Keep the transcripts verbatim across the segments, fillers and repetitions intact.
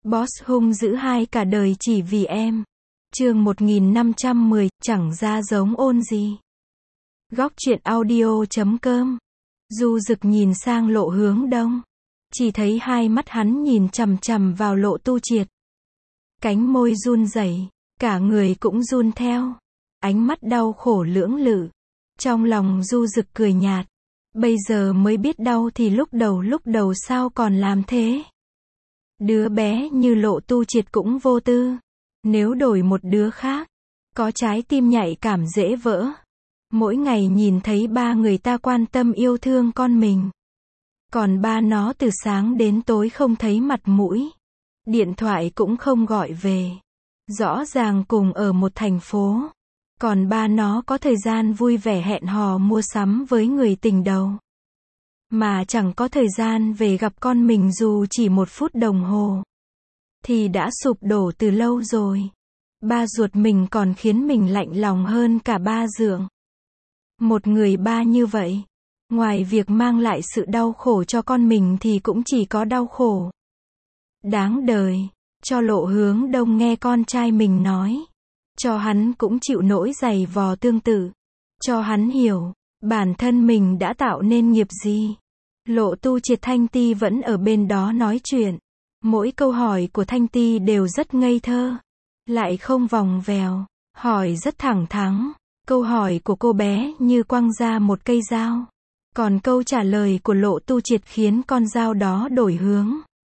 Boss hung dữ hai cả đời chỉ vì em. Chương một nghìn năm trăm mười, chẳng ra giống ôn gì. Góc truyện audio chấm com. Du Dực nhìn sang Lộ Hướng Đông. Chỉ thấy hai mắt hắn nhìn chằm chằm vào Lộ Tu Triệt. Cánh môi run rẩy, cả người cũng run theo. Ánh mắt đau khổ lưỡng lự. Trong lòng Du Dực cười nhạt. Bây giờ mới biết đau thì lúc đầu lúc đầu sao còn làm thế. Đứa bé như Lộ Tu Triệt cũng vô tư. Nếu đổi một đứa khác, có trái tim nhạy cảm dễ vỡ. Mỗi ngày nhìn thấy ba người ta quan tâm yêu thương con mình. Còn ba nó từ sáng đến tối không thấy mặt mũi. Điện thoại cũng không gọi về. Rõ ràng cùng ở một thành phố. Còn ba nó có thời gian vui vẻ hẹn hò mua sắm với người tình đầu. Mà chẳng có thời gian về gặp con mình dù chỉ một phút đồng hồ. Thì đã sụp đổ từ lâu rồi. Ba ruột mình còn khiến mình lạnh lòng hơn cả ba dượng. Một người ba như vậy, ngoài việc mang lại sự đau khổ cho con mình thì cũng chỉ có đau khổ. Đáng đời, cho Lộ Hướng Đông nghe con trai mình nói. Cho hắn cũng chịu nỗi giày vò tương tự. Cho hắn hiểu, bản thân mình đã tạo nên nghiệp gì. Lộ Tu Triệt Thanh Ti vẫn ở bên đó nói chuyện. Mỗi câu hỏi của Thanh Ti đều rất ngây thơ. Lại không vòng vèo. Hỏi rất thẳng thắn. Câu hỏi của cô bé như quăng ra một cây dao. Còn câu trả lời của Lộ Tu Triệt khiến con dao đó đổi hướng.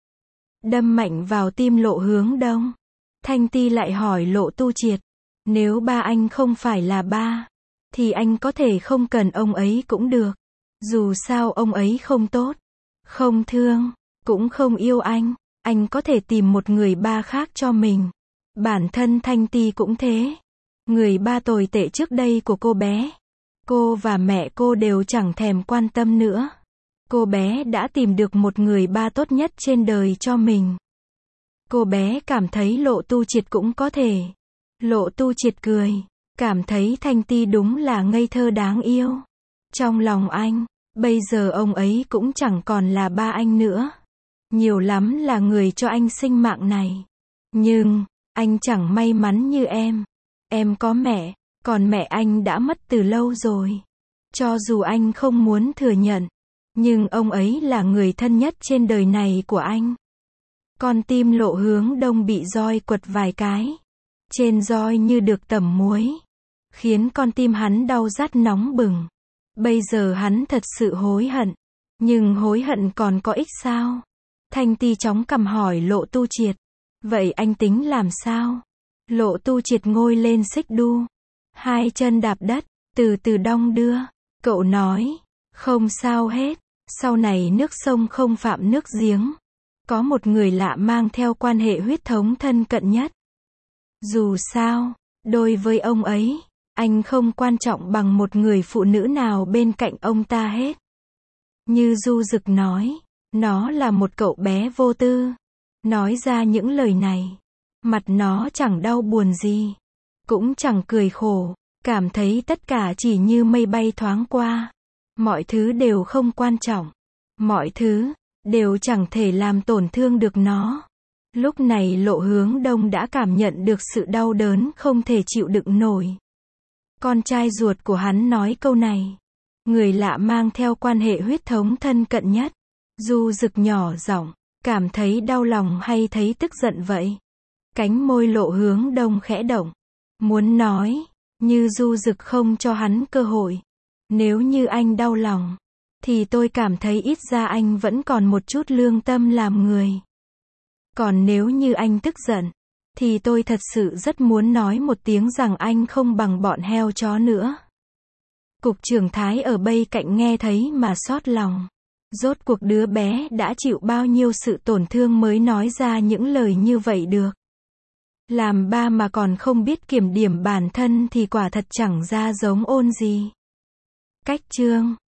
Đâm mạnh vào tim Lộ Hướng Đông. Thanh Ti lại hỏi Lộ Tu Triệt. Nếu ba anh không phải là ba, thì anh có thể không cần ông ấy cũng được. Dù sao ông ấy không tốt, không thương, cũng không yêu anh. Anh có thể tìm một người ba khác cho mình. Bản thân Thanh Ti cũng thế. Người ba tồi tệ trước đây của cô bé. Cô và mẹ cô đều chẳng thèm quan tâm nữa. Cô bé đã tìm được một người ba tốt nhất trên đời cho mình. Cô bé cảm thấy Lộ Tu Triệt cũng có thể. Lộ Tu Triệt cười. Cảm thấy Thanh Ti đúng là ngây thơ đáng yêu. Trong lòng anh, bây giờ ông ấy cũng chẳng còn là ba anh nữa. Nhiều lắm là người cho anh sinh mạng này. Nhưng, anh chẳng may mắn như em. Em có mẹ, còn mẹ anh đã mất từ lâu rồi. Cho dù anh không muốn thừa nhận, nhưng ông ấy là người thân nhất trên đời này của anh. Con tim Lộ Hướng Đông bị roi quật vài cái. Trên roi như được tẩm muối. Khiến con tim hắn đau rát nóng bừng. Bây giờ hắn thật sự hối hận. Nhưng hối hận còn có ích sao? Thanh Ti chóng cầm hỏi Lộ Tu Triệt. Vậy anh tính làm sao? Lộ Tu Triệt ngồi lên xích đu. Hai chân đạp đất, từ từ đong đưa. Cậu nói, không sao hết. Sau này nước sông không phạm nước giếng. Có một người lạ mang theo quan hệ huyết thống thân cận nhất. Dù sao, đối với ông ấy, anh không quan trọng bằng một người phụ nữ nào bên cạnh ông ta hết. Như Du Dực nói, nó là một cậu bé vô tư. Nói ra những lời này, mặt nó chẳng đau buồn gì, cũng chẳng cười khổ, cảm thấy tất cả chỉ như mây bay thoáng qua. Mọi thứ đều không quan trọng, mọi thứ đều chẳng thể làm tổn thương được nó. Lúc này Lộ Hướng Đông đã cảm nhận được sự đau đớn không thể chịu đựng nổi. Con trai ruột của hắn nói câu này. Người lạ mang theo quan hệ huyết thống thân cận nhất. Du Dực nhỏ giọng, cảm thấy đau lòng hay thấy tức giận vậy? Cánh môi Lộ Hướng Đông khẽ động. Muốn nói, như Du Dực không cho hắn cơ hội. Nếu như anh đau lòng, thì tôi cảm thấy ít ra anh vẫn còn một chút lương tâm làm người. Còn nếu như anh tức giận, thì tôi thật sự rất muốn nói một tiếng rằng anh không bằng bọn heo chó nữa. Cục trưởng Thái ở bên cạnh nghe thấy mà xót lòng. Rốt cuộc đứa bé đã chịu bao nhiêu sự tổn thương mới nói ra những lời như vậy được. Làm ba mà còn không biết kiểm điểm bản thân thì quả thật chẳng ra giống ôn gì. Cách chương